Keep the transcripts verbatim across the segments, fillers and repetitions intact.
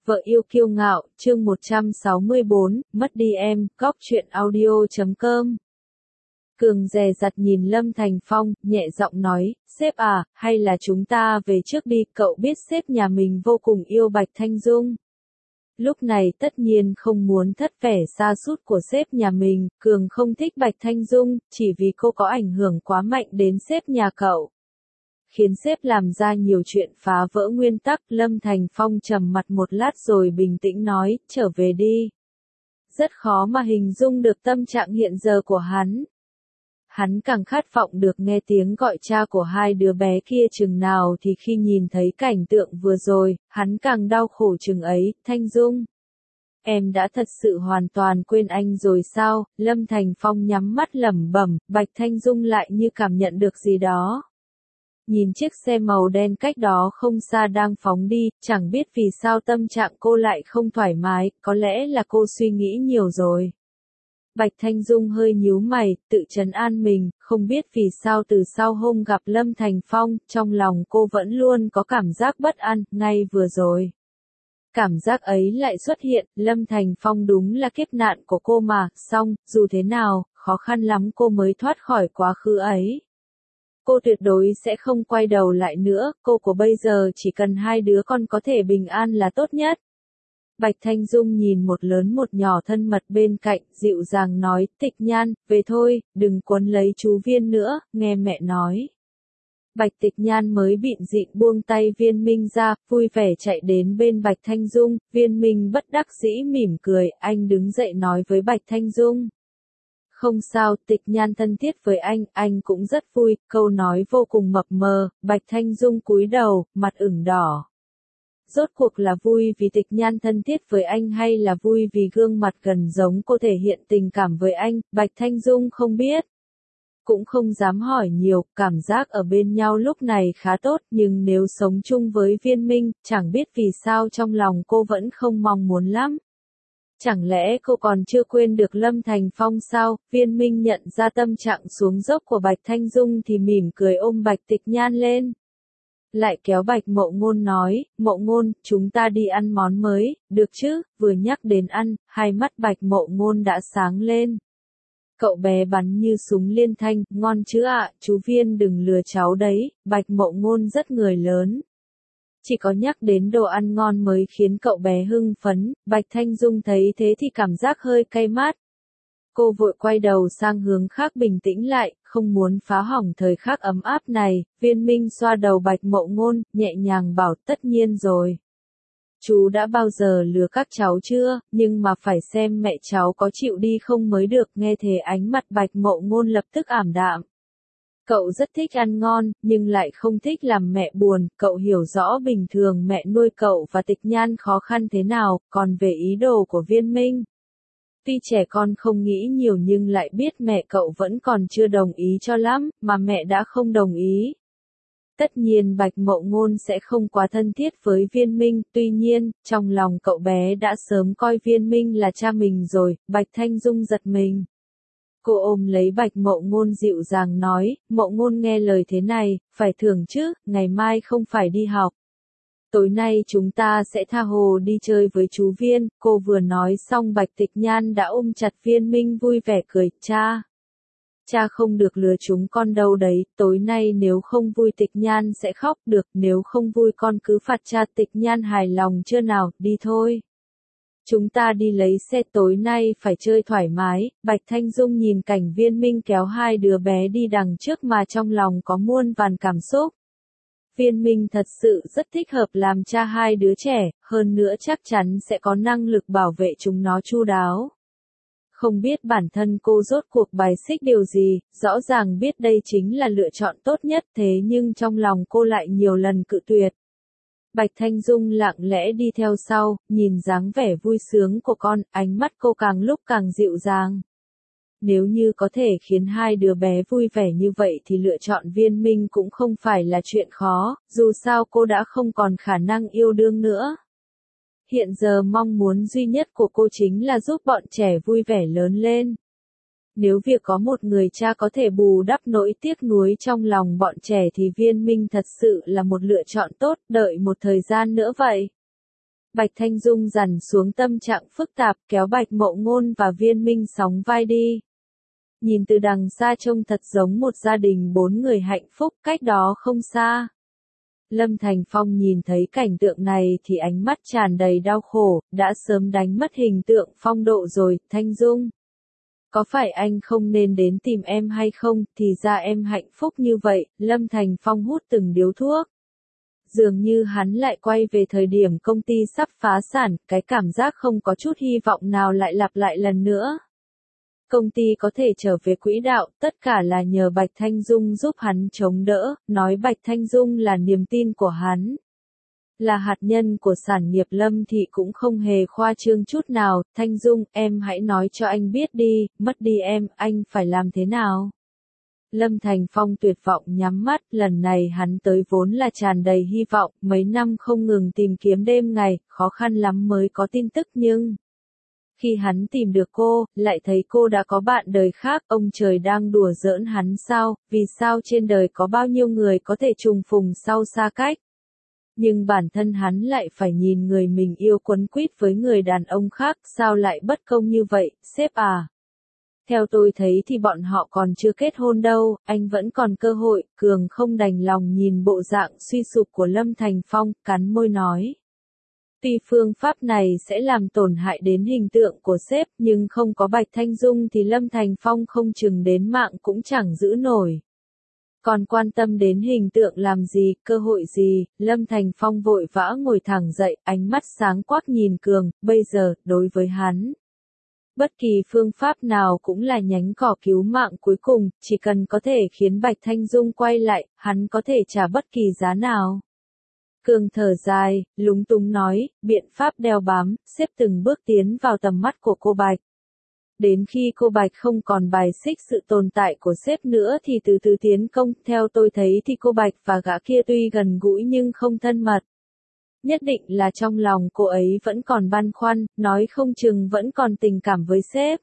Vợ yêu kiêu ngạo, chương một trăm sáu mươi bốn, mất đi em, góc truyện audio chấm com. Cường dè dặt nhìn Lâm Thành Phong, nhẹ giọng nói, sếp à, hay là chúng ta về trước đi, cậu biết sếp nhà mình vô cùng yêu Bạch Thanh Dung. Lúc này tất nhiên không muốn thất vẻ sa sút của sếp nhà mình, Cường không thích Bạch Thanh Dung, chỉ vì cô có ảnh hưởng quá mạnh đến sếp nhà cậu. Khiến sếp làm ra nhiều chuyện phá vỡ nguyên tắc. Lâm Thành Phong trầm mặt một lát rồi bình tĩnh nói, trở về đi. Rất khó mà hình dung được tâm trạng hiện giờ của hắn. Hắn càng khát vọng được nghe tiếng gọi cha của hai đứa bé kia chừng nào thì khi nhìn thấy cảnh tượng vừa rồi, hắn càng đau khổ chừng ấy. Thanh Dung, em đã thật sự hoàn toàn quên anh rồi sao? Lâm Thành Phong nhắm mắt lẩm bẩm. Bạch Thanh Dung lại như cảm nhận được gì đó. Nhìn chiếc xe màu đen cách đó không xa đang phóng đi, chẳng biết vì sao tâm trạng cô lại không thoải mái, có lẽ là cô suy nghĩ nhiều rồi. Bạch Thanh Dung hơi nhíu mày, tự trấn an mình, không biết vì sao từ sau hôm gặp Lâm Thành Phong, trong lòng cô vẫn luôn có cảm giác bất an, ngay vừa rồi. Cảm giác ấy lại xuất hiện, Lâm Thành Phong đúng là kiếp nạn của cô mà, song, dù thế nào, khó khăn lắm cô mới thoát khỏi quá khứ ấy. Cô tuyệt đối sẽ không quay đầu lại nữa, cô của bây giờ chỉ cần hai đứa con có thể bình an là tốt nhất. Bạch Thanh Dung nhìn một lớn một nhỏ thân mật bên cạnh, dịu dàng nói, Tịch Nhan, về thôi, đừng quấn lấy chú Viên nữa, nghe mẹ nói. Bạch Tịch Nhan mới bịn dịn buông tay Viên Minh ra, vui vẻ chạy đến bên Bạch Thanh Dung, Viên Minh bất đắc dĩ mỉm cười, anh đứng dậy nói với Bạch Thanh Dung. Không sao, Tịch Nhan thân thiết với anh, anh cũng rất vui, câu nói vô cùng mập mờ. Bạch Thanh Dung cúi đầu, mặt ửng đỏ. Rốt cuộc là vui vì Tịch Nhan thân thiết với anh hay là vui vì gương mặt gần giống cô thể hiện tình cảm với anh, Bạch Thanh Dung không biết. Cũng không dám hỏi nhiều, cảm giác ở bên nhau lúc này khá tốt, nhưng nếu sống chung với Viên Minh, chẳng biết vì sao trong lòng cô vẫn không mong muốn lắm. Chẳng lẽ cô còn chưa quên được Lâm Thành Phong sao? Viên Minh nhận ra tâm trạng xuống dốc của Bạch Thanh Dung thì mỉm cười ôm Bạch Tịch Nhan lên. Lại kéo Bạch Mộ Ngôn nói, Mộ Ngôn, chúng ta đi ăn món mới, được chứ? Vừa nhắc đến ăn, hai mắt Bạch Mộ Ngôn đã sáng lên. Cậu bé bắn như súng liên thanh, ngon chứ ạ, chú Viên đừng lừa cháu đấy, Bạch Mộ Ngôn rất người lớn. Chỉ có nhắc đến đồ ăn ngon mới khiến cậu bé hưng phấn, Bạch Thanh Dung thấy thế thì cảm giác hơi cay mắt. Cô vội quay đầu sang hướng khác bình tĩnh lại, không muốn phá hỏng thời khắc ấm áp này. Viên Minh xoa đầu Bạch Mộ Ngôn, nhẹ nhàng bảo tất nhiên rồi. Chú đã bao giờ lừa các cháu chưa, nhưng mà phải xem mẹ cháu có chịu đi không mới được. Nghe thế ánh mặt Bạch Mộ Ngôn lập tức ảm đạm. Cậu rất thích ăn ngon, nhưng lại không thích làm mẹ buồn, cậu hiểu rõ bình thường mẹ nuôi cậu và Tịch Nhan khó khăn thế nào, còn về ý đồ của Viên Minh. Tuy trẻ con không nghĩ nhiều nhưng lại biết mẹ cậu vẫn còn chưa đồng ý cho lắm, mà mẹ đã không đồng ý. Tất nhiên Bạch Mộ Ngôn sẽ không quá thân thiết với Viên Minh, tuy nhiên, trong lòng cậu bé đã sớm coi Viên Minh là cha mình rồi. Bạch Thanh Dung giật mình. Cô ôm lấy Bạch Mộ Ngôn dịu dàng nói, Mộ Ngôn nghe lời thế này, phải thưởng chứ, ngày mai không phải đi học. Tối nay chúng ta sẽ tha hồ đi chơi với chú Viên. Cô vừa nói xong Bạch Tịch Nhan đã ôm chặt Viên Minh vui vẻ cười, cha. Cha không được lừa chúng con đâu đấy, tối nay nếu không vui Tịch Nhan sẽ khóc được, nếu không vui con cứ phạt cha. Tịch Nhan hài lòng chưa nào, đi thôi. Chúng ta đi lấy xe, tối nay phải chơi thoải mái. Bạch Thanh Dung nhìn cảnh Viên Minh kéo hai đứa bé đi đằng trước mà trong lòng có muôn vàn cảm xúc. Viên Minh thật sự rất thích hợp làm cha hai đứa trẻ, hơn nữa chắc chắn sẽ có năng lực bảo vệ chúng nó chu đáo. Không biết bản thân cô rốt cuộc bài xích điều gì, rõ ràng biết đây chính là lựa chọn tốt nhất thế nhưng trong lòng cô lại nhiều lần cự tuyệt. Bạch Thanh Dung lặng lẽ đi theo sau, nhìn dáng vẻ vui sướng của con, ánh mắt cô càng lúc càng dịu dàng. Nếu như có thể khiến hai đứa bé vui vẻ như vậy thì lựa chọn Viên Minh cũng không phải là chuyện khó, dù sao cô đã không còn khả năng yêu đương nữa. Hiện giờ mong muốn duy nhất của cô chính là giúp bọn trẻ vui vẻ lớn lên. Nếu việc có một người cha có thể bù đắp nỗi tiếc nuối trong lòng bọn trẻ thì Viên Minh thật sự là một lựa chọn tốt, đợi một thời gian nữa vậy. Bạch Thanh Dung dằn xuống tâm trạng phức tạp, kéo Bạch Mộ Ngôn và Viên Minh sóng vai đi. Nhìn từ đằng xa trông thật giống một gia đình bốn người hạnh phúc, cách đó không xa. Lâm Thành Phong nhìn thấy cảnh tượng này thì ánh mắt tràn đầy đau khổ, đã sớm đánh mất hình tượng phong độ rồi. Thanh Dung, có phải anh không nên đến tìm em hay không, thì ra em hạnh phúc như vậy. Lâm Thành Phong hút từng điếu thuốc. Dường như hắn lại quay về thời điểm công ty sắp phá sản, cái cảm giác không có chút hy vọng nào lại lặp lại lần nữa. Công ty có thể trở về quỹ đạo, tất cả là nhờ Bạch Thanh Dung giúp hắn chống đỡ, nói Bạch Thanh Dung là niềm tin của hắn. Là hạt nhân của sản nghiệp Lâm Thị cũng không hề khoa trương chút nào. Thanh Dung, em hãy nói cho anh biết đi, mất đi em, anh phải làm thế nào? Lâm Thành Phong tuyệt vọng nhắm mắt, lần này hắn tới vốn là tràn đầy hy vọng, mấy năm không ngừng tìm kiếm đêm ngày, khó khăn lắm mới có tin tức nhưng... Khi hắn tìm được cô, lại thấy cô đã có bạn đời khác, ông trời đang đùa giỡn hắn sao, vì sao trên đời có bao nhiêu người có thể trùng phùng sau xa cách. Nhưng bản thân hắn lại phải nhìn người mình yêu quấn quýt với người đàn ông khác, sao lại bất công như vậy, sếp à? Theo tôi thấy thì bọn họ còn chưa kết hôn đâu, anh vẫn còn cơ hội. Cường không đành lòng nhìn bộ dạng suy sụp của Lâm Thành Phong, cắn môi nói. Tuy phương pháp này sẽ làm tổn hại đến hình tượng của sếp, nhưng không có Bạch Thanh Dung thì Lâm Thành Phong không chừng đến mạng cũng chẳng giữ nổi. Còn quan tâm đến hình tượng làm gì, cơ hội gì? Lâm Thành Phong vội vã ngồi thẳng dậy, ánh mắt sáng quắc nhìn Cường. Bây giờ, đối với hắn, bất kỳ phương pháp nào cũng là nhánh cỏ cứu mạng cuối cùng, chỉ cần có thể khiến Bạch Thanh Dung quay lại, hắn có thể trả bất kỳ giá nào. Cường thở dài, lúng túng nói, biện pháp đeo bám, xếp từng bước tiến vào tầm mắt của cô Bạch. Đến khi cô Bạch không còn bài xích sự tồn tại của sếp nữa thì từ từ tiến công. Theo tôi thấy thì cô Bạch và gã kia tuy gần gũi nhưng không thân mật. Nhất định là trong lòng cô ấy vẫn còn băn khoăn, nói không chừng vẫn còn tình cảm với sếp.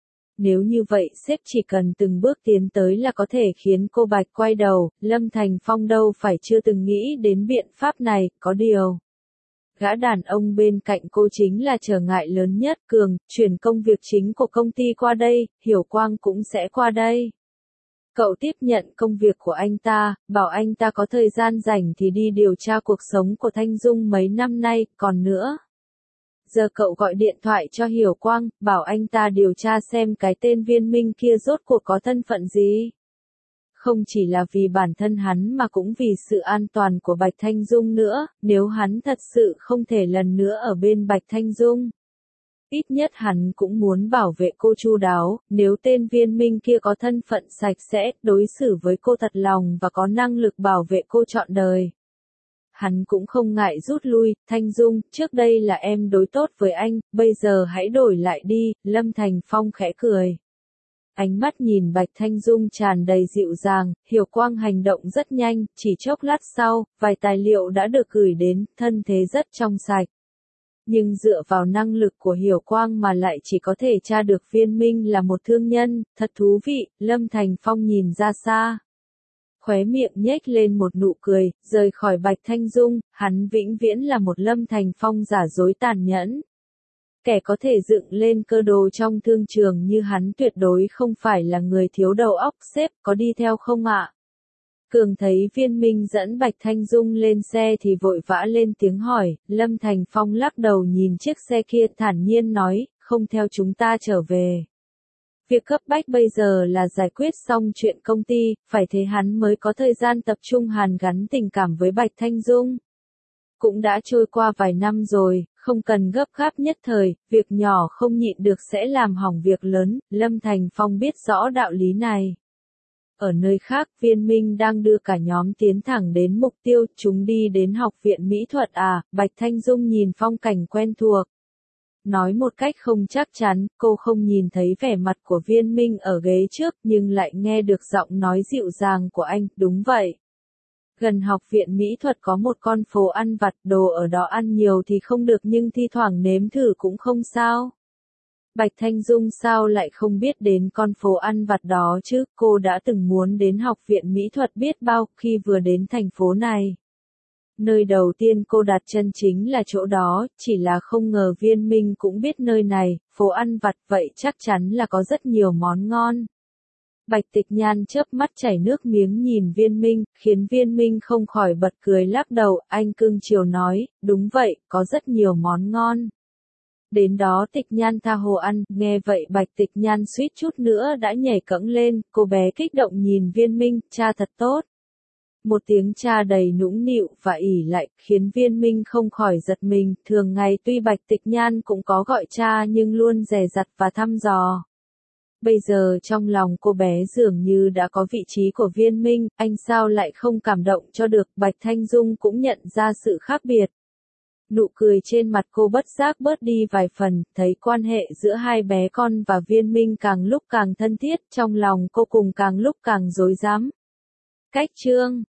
Nếu như vậy sếp chỉ cần từng bước tiến tới là có thể khiến cô Bạch quay đầu. Lâm Thành Phong đâu phải chưa từng nghĩ đến biện pháp này, có điều. Gã đàn ông bên cạnh cô chính là trở ngại lớn nhất. Cường, chuyển công việc chính của công ty qua đây, Hiểu Quang cũng sẽ qua đây. Cậu tiếp nhận công việc của anh ta, bảo anh ta có thời gian rảnh thì đi điều tra cuộc sống của Thanh Dung mấy năm nay, còn nữa. Giờ cậu gọi điện thoại cho Hiểu Quang, bảo anh ta điều tra xem cái tên Viên Minh kia rốt cuộc có thân phận gì. Không chỉ là vì bản thân hắn mà cũng vì sự an toàn của Bạch Thanh Dung nữa, nếu hắn thật sự không thể lần nữa ở bên Bạch Thanh Dung. Ít nhất hắn cũng muốn bảo vệ cô chu đáo, nếu tên Viên Minh kia có thân phận sạch sẽ, đối xử với cô thật lòng và có năng lực bảo vệ cô trọn đời. Hắn cũng không ngại rút lui. Thanh Dung, trước đây là em đối tốt với anh, bây giờ hãy đổi lại đi. Lâm Thành Phong khẽ cười. Ánh mắt nhìn Bạch Thanh Dung tràn đầy dịu dàng. Hiểu Quang hành động rất nhanh, chỉ chốc lát sau, vài tài liệu đã được gửi đến, thân thế rất trong sạch. Nhưng dựa vào năng lực của Hiểu Quang mà lại chỉ có thể tra được Viên Minh là một thương nhân, thật thú vị. Lâm Thành Phong nhìn ra xa. Khóe miệng nhếch lên một nụ cười, rời khỏi Bạch Thanh Dung, hắn vĩnh viễn là một Lâm Thành Phong giả dối tàn nhẫn. Kẻ có thể dựng lên cơ đồ trong thương trường như hắn tuyệt đối không phải là người thiếu đầu óc. Sếp, có đi theo không ạ? Cường thấy Viên Minh dẫn Bạch Thanh Dung lên xe thì vội vã lên tiếng hỏi. Lâm Thành Phong lắc đầu nhìn chiếc xe kia thản nhiên nói, không theo chúng ta trở về. Việc cấp bách bây giờ là giải quyết xong chuyện công ty, phải thế hắn mới có thời gian tập trung hàn gắn tình cảm với Bạch Thanh Dung. Cũng đã trôi qua vài năm rồi, không cần gấp gáp nhất thời, việc nhỏ không nhịn được sẽ làm hỏng việc lớn. Lâm Thành Phong biết rõ đạo lý này. Ở nơi khác, Viên Minh đang đưa cả nhóm tiến thẳng đến mục tiêu, chúng đi đến học viện mỹ thuật à? Bạch Thanh Dung nhìn phong cảnh quen thuộc. Nói một cách không chắc chắn, cô không nhìn thấy vẻ mặt của Viên Minh ở ghế trước nhưng lại nghe được giọng nói dịu dàng của anh. Đúng vậy. Gần học viện mỹ thuật có một con phố ăn vặt, đồ ở đó ăn nhiều thì không được nhưng thi thoảng nếm thử cũng không sao. Bạch Thanh Dung sao lại không biết đến con phố ăn vặt đó chứ, cô đã từng muốn đến học viện mỹ thuật biết bao khi vừa đến thành phố này. Nơi đầu tiên cô đặt chân chính là chỗ đó, chỉ là không ngờ Viên Minh cũng biết nơi này, phố ăn vặt vậy chắc chắn là có rất nhiều món ngon. Bạch Tịch Nhan chớp mắt chảy nước miếng nhìn Viên Minh, khiến Viên Minh không khỏi bật cười lắc đầu, anh cưng chiều nói, đúng vậy, có rất nhiều món ngon. Đến đó Tịch Nhan tha hồ ăn, nghe vậy Bạch Tịch Nhan suýt chút nữa đã nhảy cẫng lên, cô bé kích động nhìn Viên Minh, cha thật tốt. Một tiếng cha đầy nũng nịu và ỉ lại, khiến Viên Minh không khỏi giật mình, thường ngày tuy Bạch Tịch Nhan cũng có gọi cha nhưng luôn dè dặt và thăm dò. Bây giờ trong lòng cô bé dường như đã có vị trí của Viên Minh, anh sao lại không cảm động cho được, Bạch Thanh Dung cũng nhận ra sự khác biệt. Nụ cười trên mặt cô bất giác bớt đi vài phần, thấy quan hệ giữa hai bé con và Viên Minh càng lúc càng thân thiết, trong lòng cô cùng càng lúc càng rối rắm. Cách chương